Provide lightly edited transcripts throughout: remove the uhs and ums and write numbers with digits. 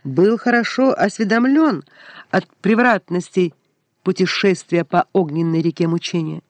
был хорошо осведомлен от превратностей путешествия по огненной реке мучения.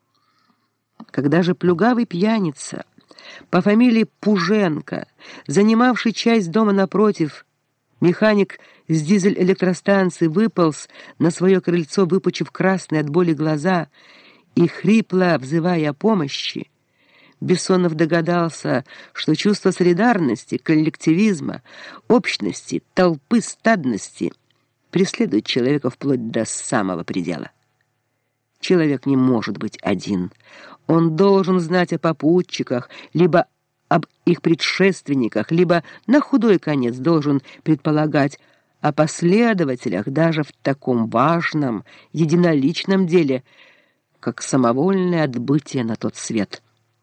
Когда же плюгавый пьяница по фамилии Пуженко, занимавший часть дома напротив, механик с дизель-электростанции, выполз на свое крыльцо, выпучив красные от боли глаза и хрипло взывая о помощи, Бессонов догадался, что чувство солидарности, коллективизма, общности, толпы, стадности преследует человека вплоть до самого предела. Человек не может быть один. Он должен знать о попутчиках, либо об их предшественниках, либо на худой конец должен предполагать о последователях даже в таком важном, единоличном деле, как самовольное отбытие на тот свет.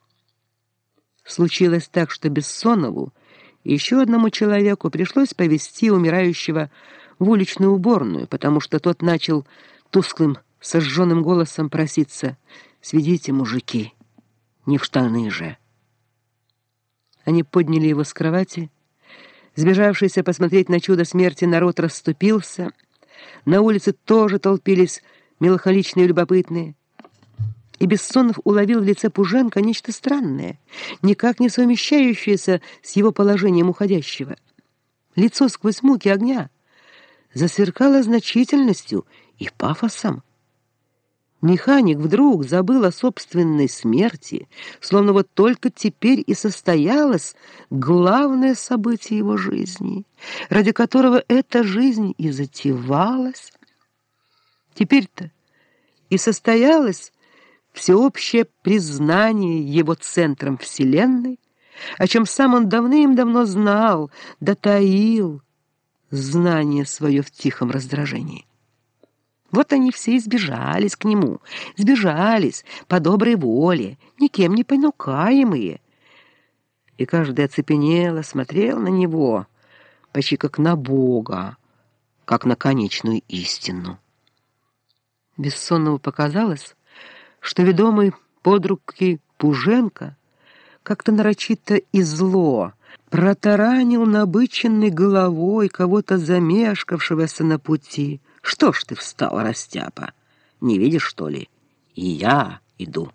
Случилось так, что Бессонову и еще одному человеку пришлось повезти умирающего в уличную уборную, потому что тот начал тусклым, сожженным голосом проситься: «Сведите, мужики, не в штаны же». Они подняли его с кровати. Сбежавшийся посмотреть на чудо смерти народ расступился. На улице тоже толпились меланхоличные и любопытные. И Бессонов уловил в лице Пуженко нечто странное, никак не совмещающееся с его положением уходящего. Лицо сквозь муки огня засверкало значительностью и пафосом. Механик вдруг забыл о собственной смерти, словно вот только теперь и состоялось главное событие его жизни, ради которого эта жизнь и затевалась. Теперь-то и состоялось всеобщее признание его центром Вселенной, о чем сам он давным-давно знал, да таил знание свое в тихом раздражении. Вот они все сбежались к нему, сбежались по доброй воле, никем не понукаемые. И каждый оцепенело смотрел на него, почти как на Бога, как на конечную истину. Бессонову показалось, что ведомый под руки Пуженко как-то нарочито и зло протаранил набыченной головой кого-то замешкавшегося на пути. «Что ж ты встал, растяпа? Не видишь, что ли? И я иду».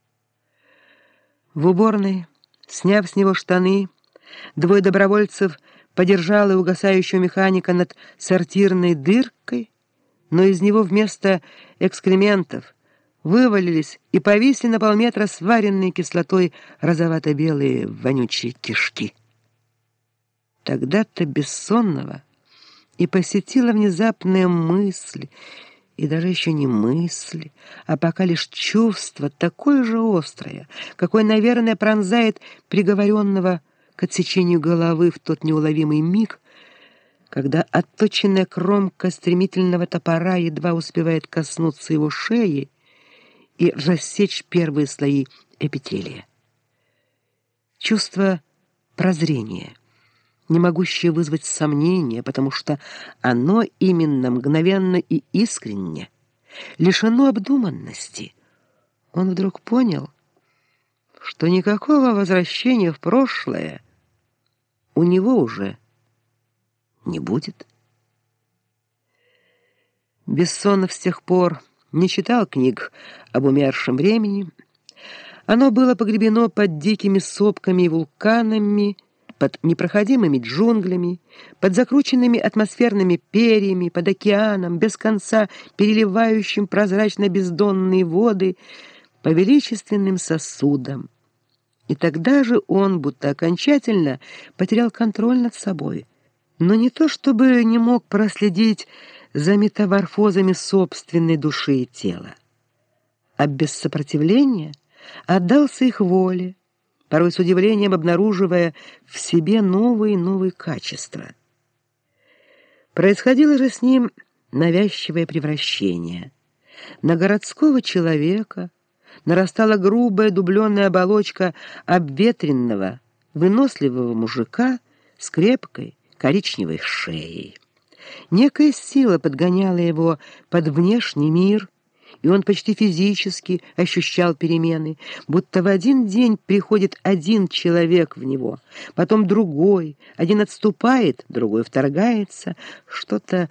В уборной, сняв с него штаны, двое добровольцев подержали угасающего механика над сортирной дыркой, но из него вместо экскрементов вывалились и повисли на полметра сваренные кислотой розовато-белые вонючие кишки. Тогда-то Бессонова и посетила внезапная мысль, и даже еще не мысль, а пока лишь чувство, такое же острое, какое, наверное, пронзает приговоренного к отсечению головы в тот неуловимый миг, когда отточенная кромка стремительного топора едва успевает коснуться его шеи и рассечь первые слои эпителия. Чувство прозрения, не могущее вызвать сомнения, потому что оно именно мгновенно и искренне, лишено обдуманности. Он вдруг понял, что никакого возвращения в прошлое у него уже не будет. Бессонов с тех пор не читал книг об умершем времени. Оно было погребено под дикими сопками и вулканами, под непроходимыми джунглями, под закрученными атмосферными перьями, под океаном, без конца переливающим прозрачно-бездонные воды по величественным сосудам. И тогда же он будто окончательно потерял контроль над собой, но не то чтобы не мог проследить за метаморфозами собственной души и тела, а без сопротивления отдался их воле, порой с удивлением обнаруживая в себе новые и новые качества. Происходило же с ним навязчивое превращение. На городского человека нарастала грубая дубленая оболочка обветренного, выносливого мужика с крепкой коричневой шеей. Некая сила подгоняла его под внешний мир, и он почти физически ощущал перемены, будто в один день приходит один человек в него, потом другой, один отступает, другой вторгается, что-то